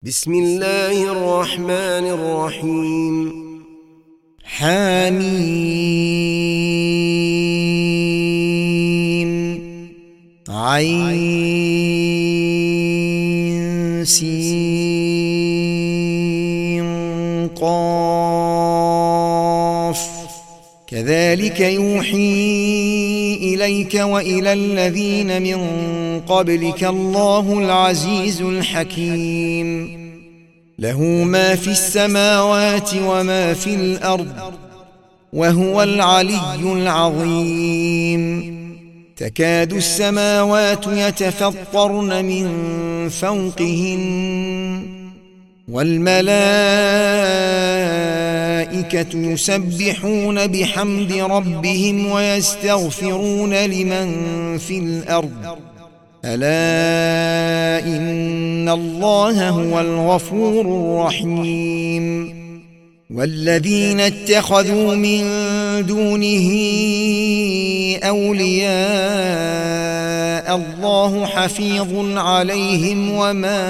بسم الله الرحمن الرحيم. حميم عين سين قاف كذلك يوحي إليك وإلى الذين من قبلك الله العزيز الحكيم له ما في السماوات وما في الأرض وهو العلي العظيم تكاد السماوات يتفطرن من فوقهن والملائكة يسبحون بحمد ربهم ويستغفرون لمن في الأرض ألا إن الله هو الغفور الرحيم والذين اتخذوا من دونه أولياء الله حفيظ عليهم وما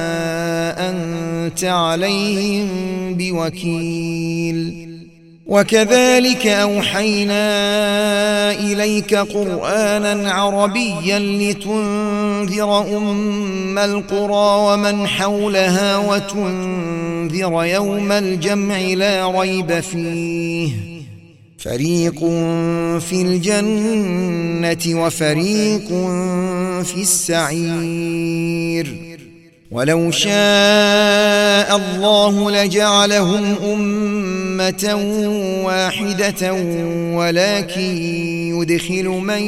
أنت عليهم بوكيل وكذلك أوحينا إليك قرآنا عربيا لتنذر أم القرى ومن حولها وتنذر يوم الجمع لا ريب فيه فريق في الجنة وفريق في السعير ولو شاء الله لجعلهم أمة واحدة ولكن يدخل من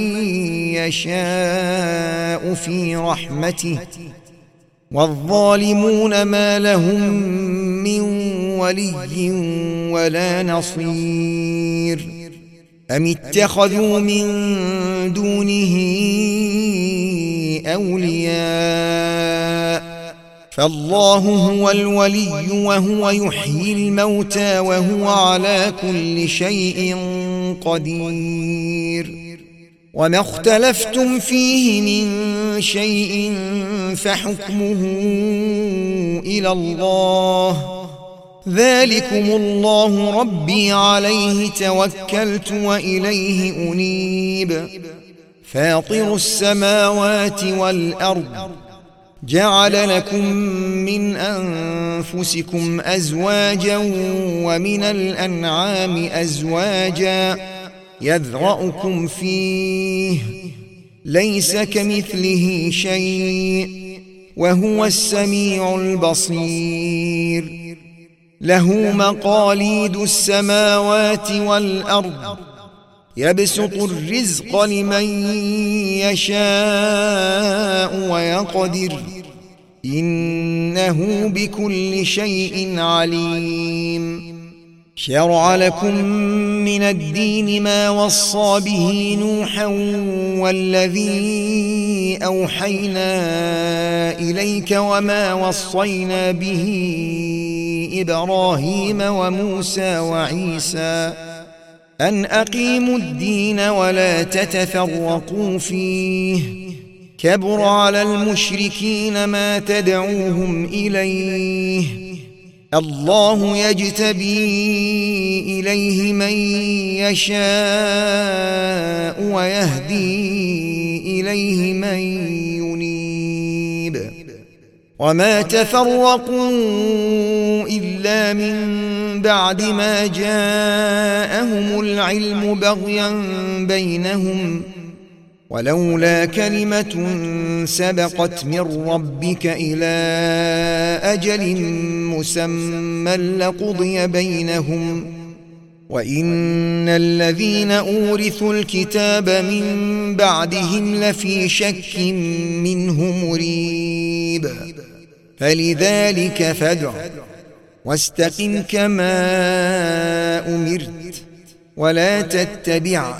يشاء في رحمته والظالمون ما لهم من ولي ولا نصير أم اتخذوا من دونه أولياء فالله هو الولي وهو يحيي الموتى وهو على كل شيء قدير وما اختلفتم فيه من شيء فحكمه إلى الله ذلكم الله ربي عليه توكلت وإليه أنيب فاطر السماوات والأرض جعل لكم من أنفسكم أزواجا ومن الأنعام أزواجا يذرأكم فيه ليس كمثله شيء وهو السميع البصير له مقاليد السماوات والأرض يبسط الرزق لمن يشاء ويقدر إنه بكل شيء عليم شرع لكم من الدين ما وصى به نوحا والذي أوحينا إليك وما وصينا به إبراهيم وموسى وعيسى أن أقيموا الدين ولا تتفرقوا فيه كبر على المشركين ما تدعوهم إليه الله يجتبي إليه من يشاء ويهدي إليه من ينيب وما تفرقوا إلا من بعد ما جاءهم العلم بغيا بينهم ولولا كلمة سبقت من ربك إلى أجل مسمى لقضي بينهم وإن الذين أورثوا الكتاب من بعدهم لفي شك منه مريب فلذلك فادع واستقم كما أمرت ولا تتبع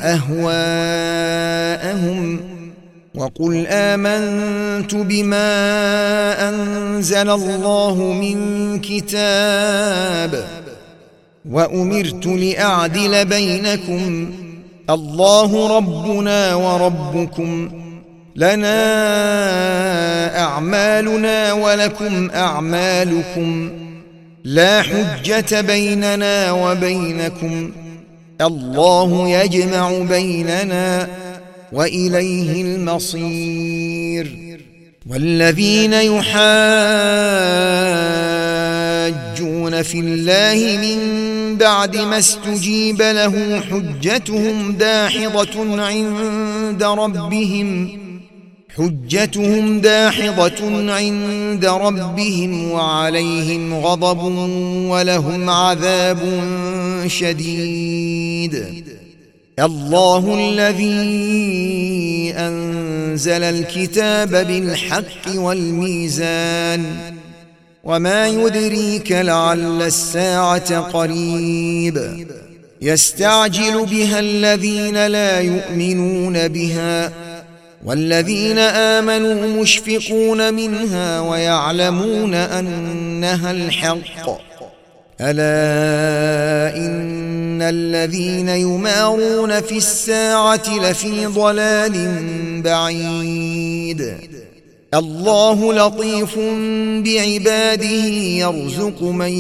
أهواءهم وقل آمنت بما أنزل الله من كتاب وأمرت لأعدل بينكم الله ربنا وربكم لنا أعمالنا ولكم أعمالكم لا حجة بيننا وبينكم الله يجمع بيننا وإليه المصير. والذين يحاجون في الله من بعد ما استجيب له حجتهم داحضة عند ربهم وعليهم غضب ولهم عذاب شديد. الله الذي أنزل الكتاب بالحق والميزان وما يدريك لعل الساعة قريب يستعجل بها الذين لا يؤمنون بها والذين آمنوا مشفقون منها ويعلمون أنها الحق. ألا إن الذين يمارون في الساعة لفي ضلال بعيد. الله لطيف بعباده يرزق من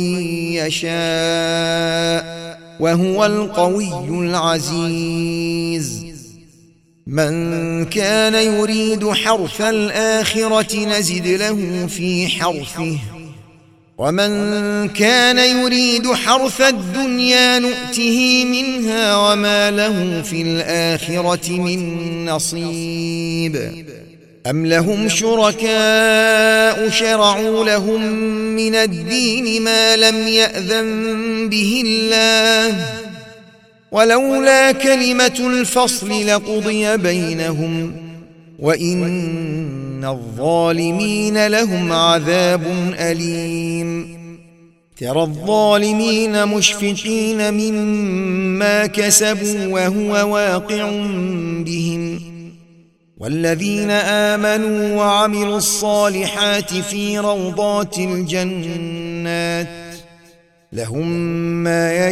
يشاء وهو القوي العزيز. من كان يريد حرث الآخرة نزد له في حرثه ومن كان يريد حرث الدنيا نؤته منها وما له في الآخرة من نصيب. أم لهم شركاء شرعوا لهم من الدين ما لم يأذن به الله ولولا كلمة الفصل لقضي بينهم وإن الظالمين لهم عذاب أليم. ترى الظالمين مشفقين مما كسبوا وهو واقع بهم والذين آمنوا وعملوا الصالحات في روضات الجنات لهم ما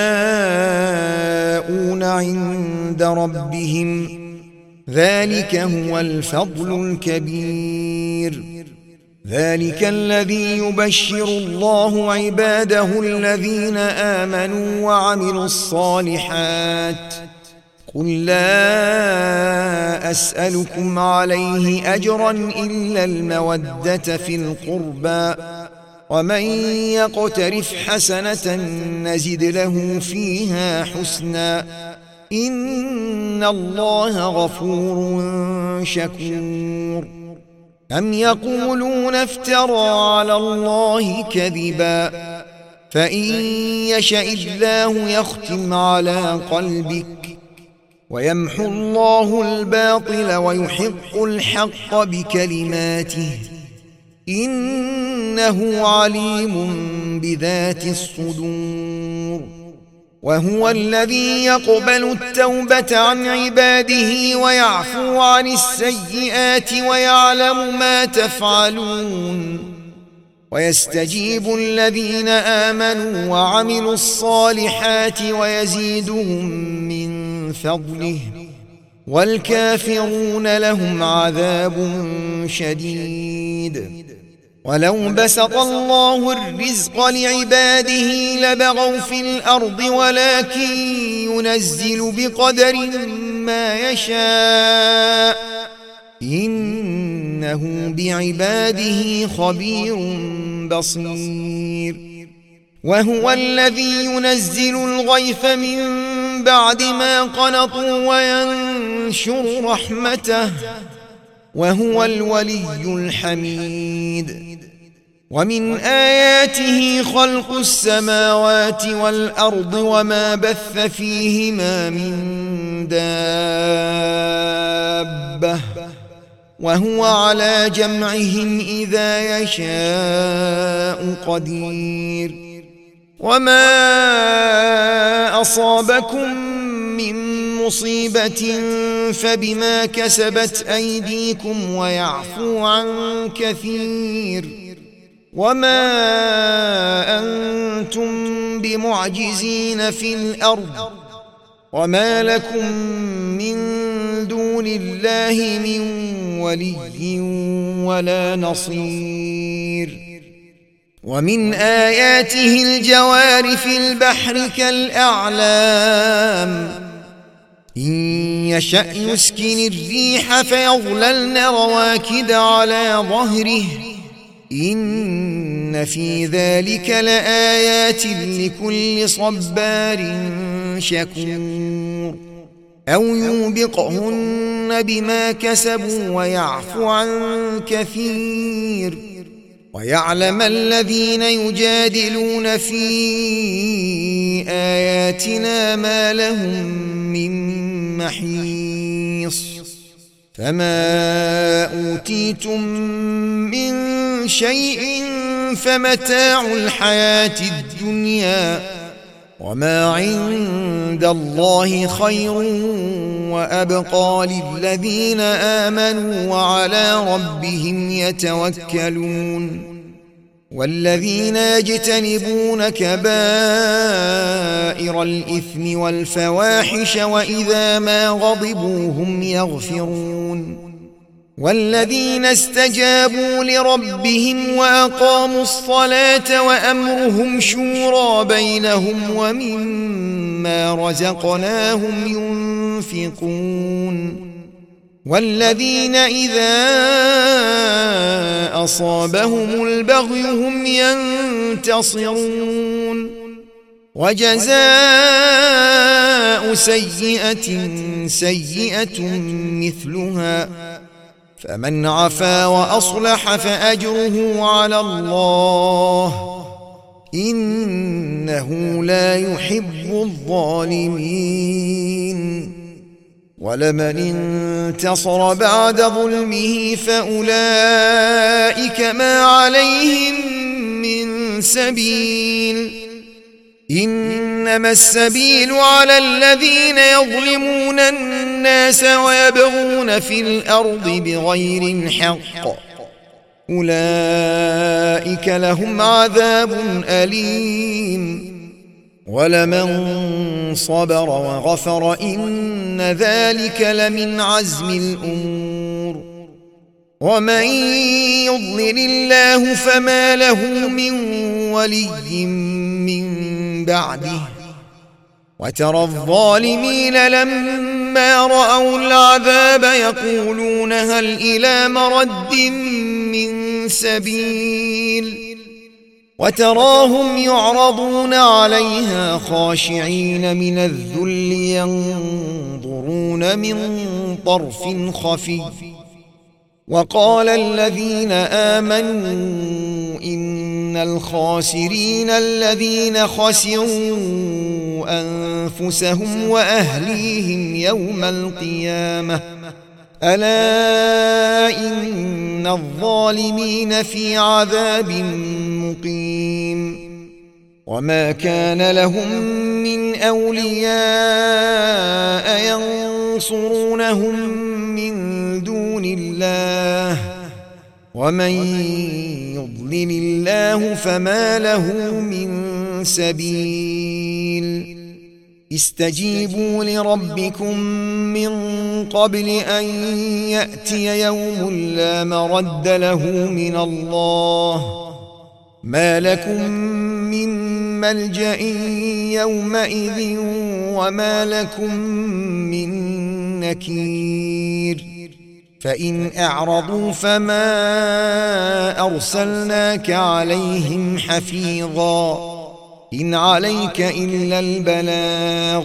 يشاءون عند ربهم ذلك هو الفضل الكبير. ذلك الذي يبشر الله عباده الذين آمنوا وعملوا الصالحات. قل لا أسألكم عليه أجرا إلا المودة في القربى ومن يقترف حسنة نزد له فيها حسنا إن الله غفور شكور. أم يقولون افترى على الله كذبا فإن يشاء الله يختم على قلبك ويمحو الله الباطل ويحق الحق بكلماته إنه عليم بذات الصدور. وهو الذي يقبل التوبة عن عباده ويعفو عن السيئات ويعلم ما تفعلون ويستجيب الذين آمنوا وعملوا الصالحات ويزيدهم من فضله والكافرون لهم عذاب شديد. ولو بسط الله الرزق لعباده لبغوا في الأرض ولكن ينزل بقدر ما يشاء إنه بعباده خبير بصير. وهو الذي ينزل الغيث من بعد ما قنطوا وينشر رحمته وهو الولي الحميد. ومن آياته خلق السماوات والأرض وما بث فيهما من دابة وهو على جمعهم إذا يشاء قدير. وما أصابكم من مصيبة فبما كسبت أيديكم ويعفو عن كثير. وما أنتم بمعجزين في الأرض وما لكم من دون الله من ولي ولا نصير. ومن آياته الجوار في البحر كالأعلام إن يشأ يسكن الريح فيظللن رواكد على ظهره إن في ذلك لآيات لكل صبار شكور. أو يوبقهن بما كسبوا ويعفو عن كثير ويعلم الذين يجادلون في آياتنا ما لهم من محيص. فما أوتيتم من شيء فمتاع الحياة الدنيا وما عند الله خير وأبقى للذين آمنوا وعلى ربهم يتوكلون. والذين يجتنبون كبائر الإثم والفواحش وإذا ما غضبوا هم يغفرون. والذين استجابوا لربهم وأقاموا الصلاة وأمرهم شورى بينهم ومما رزقناهم ينفقون. والذين إذا أصابهم البغي هم ينتصرون. وجزاء سيئة سيئة مثلها فمن عفا وأصلح فأجره على الله إنه لا يحب الظالمين. ولمن انتصر بعد ظلمه فأولئك ما عليهم من سبيل إنما السبيل على الذين يظلمون الناس ويبغون في الأرض بغير الحق أولئك لهم عذاب أليم. ولمن صبر وغفر إن ذلك لمن عزم الأمور. ومن يضلل الله فما له من ولي من بعده. وترى الظالمين لما رأوا العذاب يقولون هل إلى مرد من سبيل وتراهم يعرضون عليها خاشعين من الذل ينظرون من طرف خفي. وقال الذين آمنوا إن الخاسرين الذين خسروا أنفسهم وأهليهم يوم القيامة ألا إن الظالمين في عذاب مقيم. وما كان لهم من أولياء ينصرونهم من دون الله ومن يضلل الله فما له من سبيل. استجيبوا لربكم من قبل أن يأتي يوم لا مرد له من الله ما لكم من ملجأ يومئذ وما لكم من نكير. فإن أعرضوا فما أرسلناك عليهم حفيظا إن عليك إلا البلاغ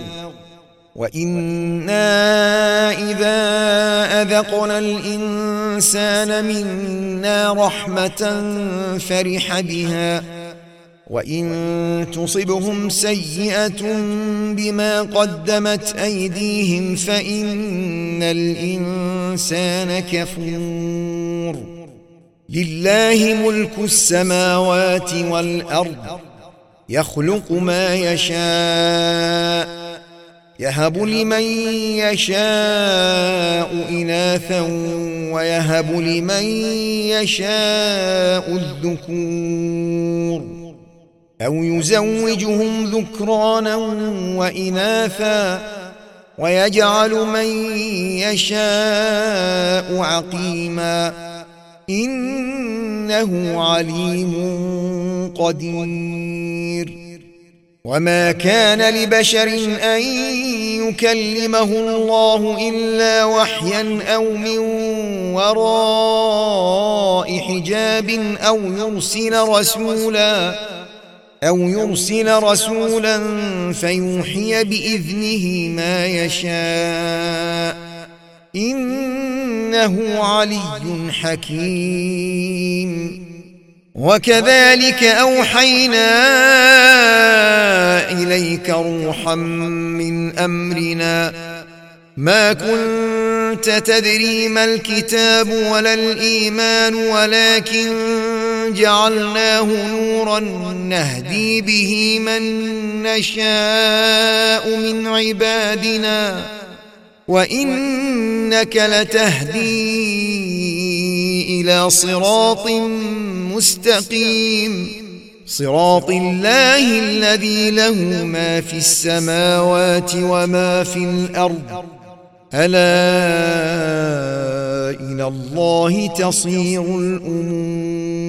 وإنا إذا أذقنا الإنسان منا رحمة فرح بها وإن تصبهم سيئة بما قدمت أيديهم فإن الإنسان كفور. لله ملك السماوات والأرض يخلق ما يشاء يهب لمن يشاء إناثا ويهب لمن يشاء الذكور أو يزوجهم ذكرانا وإناثا ويجعل من يشاء عقيما إنه عليم قدير. وما كان لبشر أن يكلمه الله إلا وحيا أو من وراء حجاب أو يرسل رسولا فيوحي بإذنه ما يشاء إنه علي حكيم. وكذلك أوحينا إليك روحا من أمرنا ما كنت تدري ما الكتاب ولا الإيمان ولكن جعلناه نورا نهدي به من نشاء من عبادنا وإنك لتهدي إلى صراط مستقيم صراط الله الذي له ما في السماوات وما في الأرض ألا إلى الله تصير الأمور.